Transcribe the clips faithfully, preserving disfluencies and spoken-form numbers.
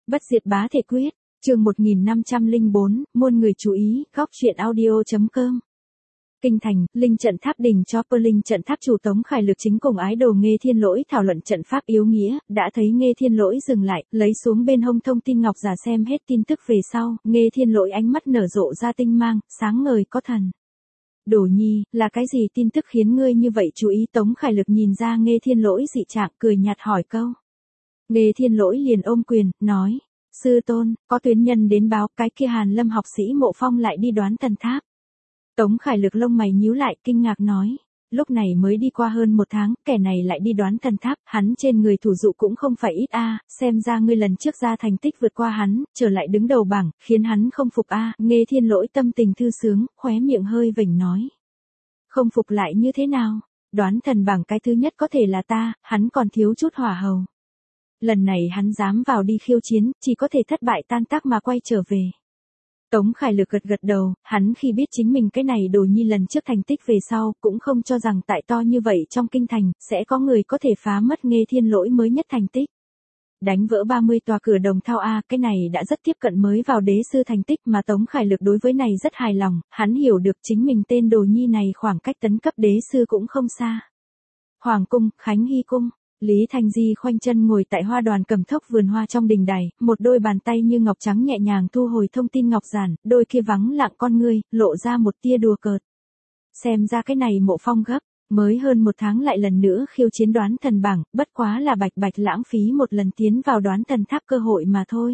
Bất diệt bá thể quyết, chương một nghìn năm trăm lẻ bốn, muôn người chú ý, góc truyện audio.com. Kinh thành, linh trận tháp đình cho Pơ Linh trận tháp chủ Tống Khải Lực chính cùng ái đồ Nghê Thiên Lỗi thảo luận trận pháp yếu nghĩa, đã thấy Nghê Thiên Lỗi dừng lại, lấy xuống bên hông thông tin ngọc giả xem hết tin tức về sau, Nghê Thiên Lỗi ánh mắt nở rộ ra tinh mang, sáng ngời có thần. Đồ nhi, là cái gì tin tức khiến ngươi như vậy chú ý? Tống Khải Lực nhìn ra Nghê Thiên Lỗi dị trạng, cười nhạt hỏi câu. Nghê Thiên Lỗi liền ôm quyền, nói, sư tôn, có tuyến nhân đến báo cái kia Hàn Lâm học sĩ Mộ Phong lại đi đoán thần tháp. Tống Khải Lực lông mày nhíu lại, kinh ngạc nói, lúc này mới đi qua hơn một tháng, kẻ này lại đi đoán thần tháp, hắn trên người thủ dụ cũng không phải ít a, xem ra ngươi lần trước ra thành tích vượt qua hắn, trở lại đứng đầu bảng, khiến hắn không phục a. Nghê Thiên Lỗi tâm tình thư sướng, khóe miệng hơi vểnh nói, không phục lại như thế nào? Đoán thần bảng cái thứ nhất có thể là ta, hắn còn thiếu chút hỏa hầu. Lần này hắn dám vào đi khiêu chiến, chỉ có thể thất bại tan tác mà quay trở về. Tống Khải Lực gật gật đầu, hắn khi biết chính mình cái này đồ nhi lần trước thành tích về sau, cũng không cho rằng tại to như vậy trong kinh thành, sẽ có người có thể phá mất Nghê Thiên Lỗi mới nhất thành tích. Đánh vỡ ba mươi tòa cửa đồng thao A, cái này đã rất tiếp cận mới vào đế sư thành tích mà Tống Khải Lực đối với này rất hài lòng, hắn hiểu được chính mình tên đồ nhi này khoảng cách tấn cấp đế sư cũng không xa. Hoàng cung, Khánh Hy cung. Lý Thanh Di khoanh chân ngồi tại hoa đoàn cầm thốc vườn hoa trong đình đài, một đôi bàn tay như ngọc trắng nhẹ nhàng thu hồi thông tin ngọc giản, đôi kia vắng lặng con ngươi, lộ ra một tia đùa cợt. Xem ra cái này Mộ Phong gấp, mới hơn một tháng lại lần nữa khiêu chiến đoán thần bảng, bất quá là bạch bạch lãng phí một lần tiến vào đoán thần tháp cơ hội mà thôi.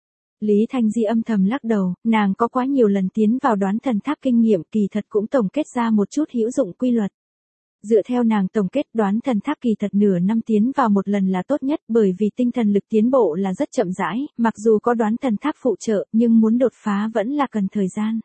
Lý Thanh Di âm thầm lắc đầu, nàng có quá nhiều lần tiến vào đoán thần tháp kinh nghiệm, kỳ thật cũng tổng kết ra một chút hữu dụng quy luật. Dựa theo nàng tổng kết, đoán thần tháp kỳ thật nửa năm tiến vào một lần là tốt nhất, bởi vì tinh thần lực tiến bộ là rất chậm rãi, mặc dù có đoán thần tháp phụ trợ, nhưng muốn đột phá vẫn là cần thời gian.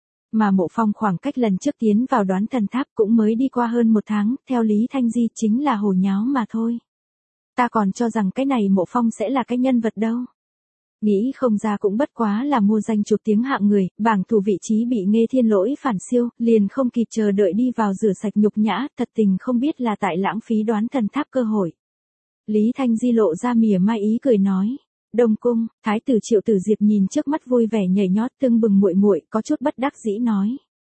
Mà Mộ Phong khoảng cách lần trước tiến vào đoán thần tháp cũng mới đi qua hơn một tháng, theo Lý Thanh Di chính là hồ nháo mà thôi. Ta còn cho rằng cái này Mộ Phong sẽ là cái nhân vật đâu. Nghĩ không ra cũng bất quá là mua danh chụp tiếng hạng người, bảng thủ vị trí bị Nghê Thiên Lỗi phản siêu, liền không kịp chờ đợi đi vào rửa sạch nhục nhã, thật tình không biết là tại lãng phí đoán thần tháp cơ hội. Lý Thanh Di lộ ra mỉa mai ý cười nói, Đông cung, thái tử Triệu Tử Diệp nhìn trước mắt vui vẻ nhảy nhót tưng bừng muội muội, có chút bất đắc dĩ nói,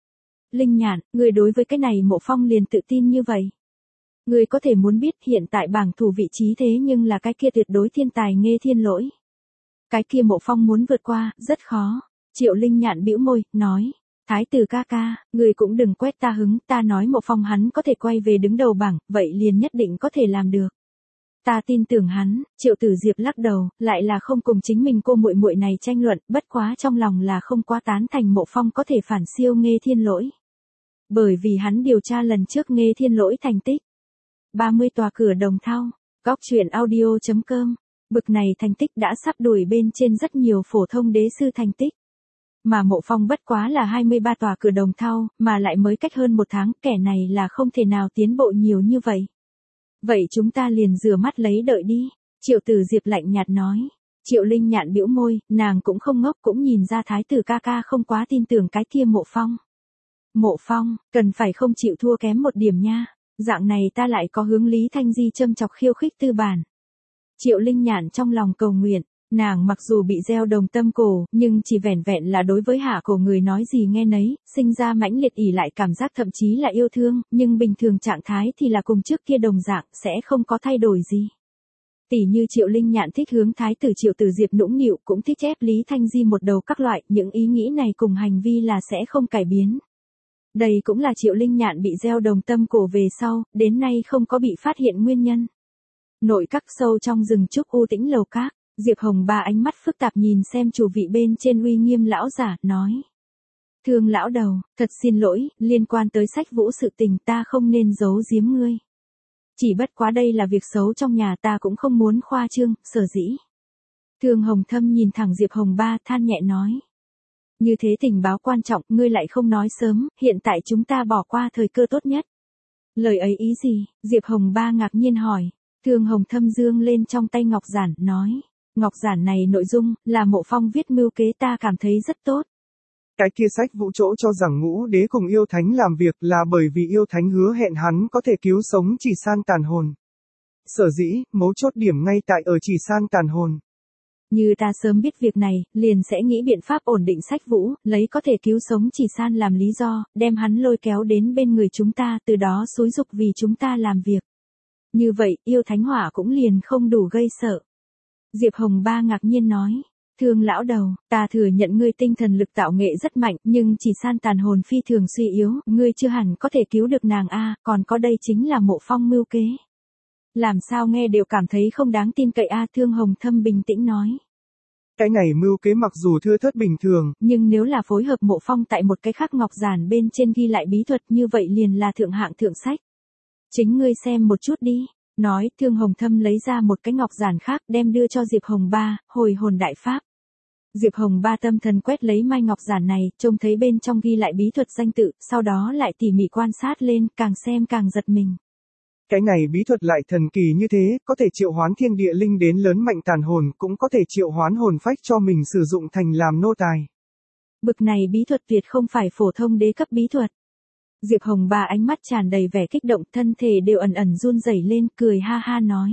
Linh Nhạn, người đối với cái này Mộ Phong liền tự tin như vậy. Người có thể muốn biết hiện tại bảng thủ vị trí thế nhưng là cái kia tuyệt đối thiên tài Nghê Thiên Lỗi. Cái kia Mộ Phong muốn vượt qua, rất khó. Triệu Linh Nhạn bĩu môi, nói, thái tử ca ca, người cũng đừng quét ta hứng, ta nói Mộ Phong hắn có thể quay về đứng đầu bảng, vậy liền nhất định có thể làm được. Ta tin tưởng hắn. Triệu Tử Diệp lắc đầu, lại là không cùng chính mình cô muội muội này tranh luận, bất quá trong lòng là không quá tán thành Mộ Phong có thể phản siêu Nghê Thiên Lỗi. Bởi vì hắn điều tra lần trước Nghê Thiên Lỗi thành tích. ba mươi tòa cửa đồng thau, góc truyện audio.com. Bực này thành tích đã sắp đuổi bên trên rất nhiều phổ thông đế sư thành tích. Mà Mộ Phong bất quá là hai mươi ba tòa cửa đồng thau, mà lại mới cách hơn một tháng, kẻ này là không thể nào tiến bộ nhiều như vậy. Vậy chúng ta liền rửa mắt lấy đợi đi. Triệu Tử Diệp lạnh nhạt nói. Triệu Linh Nhạn bĩu môi, nàng cũng không ngốc, cũng nhìn ra thái tử ca ca không quá tin tưởng cái kia Mộ Phong. Mộ Phong, cần phải không chịu thua kém một điểm nha. Dạng này ta lại có hướng Lý Thanh Di châm chọc khiêu khích tư bản. Triệu Linh Nhạn trong lòng cầu nguyện, nàng mặc dù bị gieo đồng tâm cổ, nhưng chỉ vẻn vẹn là đối với hạ cổ người nói gì nghe nấy, sinh ra mãnh liệt ỉ lại cảm giác thậm chí là yêu thương, nhưng bình thường trạng thái thì là cùng trước kia đồng dạng, sẽ không có thay đổi gì. Tỷ như Triệu Linh Nhạn thích hướng thái tử Triệu Tử Diệp nũng nịu, cũng thích ép Lý Thanh Di một đầu các loại, những ý nghĩ này cùng hành vi là sẽ không cải biến. Đây cũng là Triệu Linh Nhạn bị gieo đồng tâm cổ về sau, đến nay không có bị phát hiện nguyên nhân. Nội các sâu trong rừng trúc u tĩnh lầu các, Diệp Hồng Ba ánh mắt phức tạp nhìn xem chủ vị bên trên uy nghiêm lão giả, nói. Thương lão đầu, thật xin lỗi, liên quan tới sách vũ sự tình ta không nên giấu giếm ngươi. Chỉ bất quá đây là việc xấu trong nhà ta cũng không muốn khoa trương, sở dĩ. Thương Hồng Thâm nhìn thẳng Diệp Hồng Ba than nhẹ nói. Như thế tình báo quan trọng, ngươi lại không nói sớm, hiện tại chúng ta bỏ qua thời cơ tốt nhất. Lời ấy ý gì? Diệp Hồng Ba ngạc nhiên hỏi. Thương Hồng Thâm dương lên trong tay ngọc giản, nói, ngọc giản này nội dung, là Mộ Phong viết mưu kế ta cảm thấy rất tốt. Cái kia sách vũ chỗ cho rằng ngũ đế cùng yêu thánh làm việc là bởi vì yêu thánh hứa hẹn hắn có thể cứu sống Chỉ San tàn hồn. Sở dĩ, mấu chốt điểm ngay tại ở Chỉ San tàn hồn. Như ta sớm biết việc này, liền sẽ nghĩ biện pháp ổn định Sách Vũ, lấy có thể cứu sống Chỉ San làm lý do, đem hắn lôi kéo đến bên người chúng ta, từ đó xúi giục vì chúng ta làm việc. Như vậy, yêu thánh hỏa cũng liền không đủ gây sợ. Diệp Hồng Ba ngạc nhiên nói. Thương lão đầu, ta thừa nhận ngươi tinh thần lực tạo nghệ rất mạnh, nhưng Chỉ San tàn hồn phi thường suy yếu, ngươi chưa hẳn có thể cứu được nàng a, còn có đây chính là Mộ Phong mưu kế. Làm sao nghe đều cảm thấy không đáng tin cậy a, Thương Hồng Thâm bình tĩnh nói. Cái này mưu kế mặc dù thưa thớt bình thường, nhưng nếu là phối hợp Mộ Phong tại một cái khắc ngọc giản bên trên ghi lại bí thuật như vậy liền là thượng hạng thượng sách. Chính ngươi xem một chút đi. Nói, Thương Hồng Thâm lấy ra một cái ngọc giản khác đem đưa cho Diệp Hồng Ba, hồi hồn đại pháp. Diệp Hồng Ba tâm thần quét lấy mai ngọc giản này, trông thấy bên trong ghi lại bí thuật danh tự, sau đó lại tỉ mỉ quan sát lên, càng xem càng giật mình. Cái này bí thuật lại thần kỳ như thế, có thể triệu hoán thiên địa linh đến lớn mạnh tàn hồn, cũng có thể triệu hoán hồn phách cho mình sử dụng thành làm nô tài. Bực này bí thuật Việt không phải phổ thông đế cấp bí thuật. Diệp Hồng Ba ánh mắt tràn đầy vẻ kích động, thân thể đều ẩn ẩn run rẩy lên, cười ha ha nói.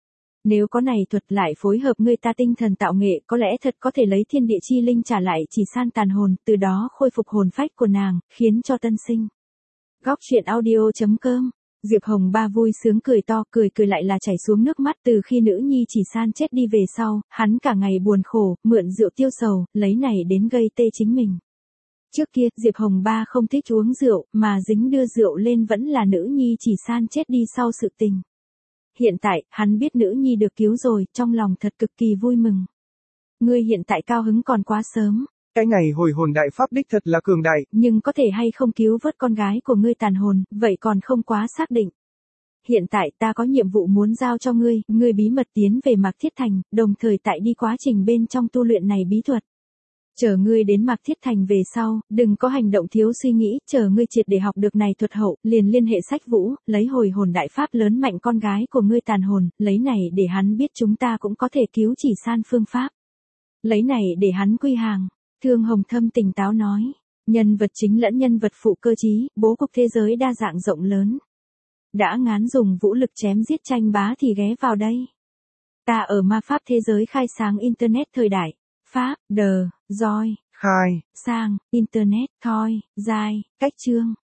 Nếu có này thuật lại phối hợp ngươi ta tinh thần tạo nghệ, có lẽ thật có thể lấy thiên địa chi linh trả lại Chỉ San tàn hồn, từ đó khôi phục hồn phách của nàng, khiến cho tân sinh. Góc truyện audio chấm com. Diệp Hồng Ba vui sướng cười to, cười cười lại là chảy xuống nước mắt, từ khi nữ nhi Chỉ San chết đi về sau, hắn cả ngày buồn khổ, mượn rượu tiêu sầu, lấy này đến gây tê chính mình. Trước kia, Diệp Hồng Ba không thích uống rượu, mà dính đưa rượu lên vẫn là nữ nhi Chỉ San chết đi sau sự tình. Hiện tại, hắn biết nữ nhi được cứu rồi, trong lòng thật cực kỳ vui mừng. Ngươi hiện tại cao hứng còn quá sớm. Cái này hồi hồn đại pháp đích thật là cường đại. Nhưng có thể hay không cứu vớt con gái của ngươi tàn hồn, vậy còn không quá xác định. Hiện tại ta có nhiệm vụ muốn giao cho ngươi, ngươi bí mật tiến về Mạc Thiết Thành, đồng thời tại đi quá trình bên trong tu luyện này bí thuật. Chờ ngươi đến Mạc Thiết Thành về sau, đừng có hành động thiếu suy nghĩ, chờ ngươi triệt để học được này thuật hậu, liền liên hệ Sách Vũ, lấy hồi hồn đại pháp lớn mạnh con gái của ngươi tàn hồn, lấy này để hắn biết chúng ta cũng có thể cứu Chỉ San phương pháp. Lấy này để hắn quy hàng. Thương Hồng Thâm tỉnh táo nói, nhân vật chính lẫn nhân vật phụ cơ trí, bố cục thế giới đa dạng rộng lớn. Đã ngán dùng vũ lực chém giết tranh bá thì ghé vào đây. Ta ở ma pháp thế giới khai sáng Internet thời đại. Pháp, đờ, roi, khai, sang, Internet, thoi, giai, cách chương.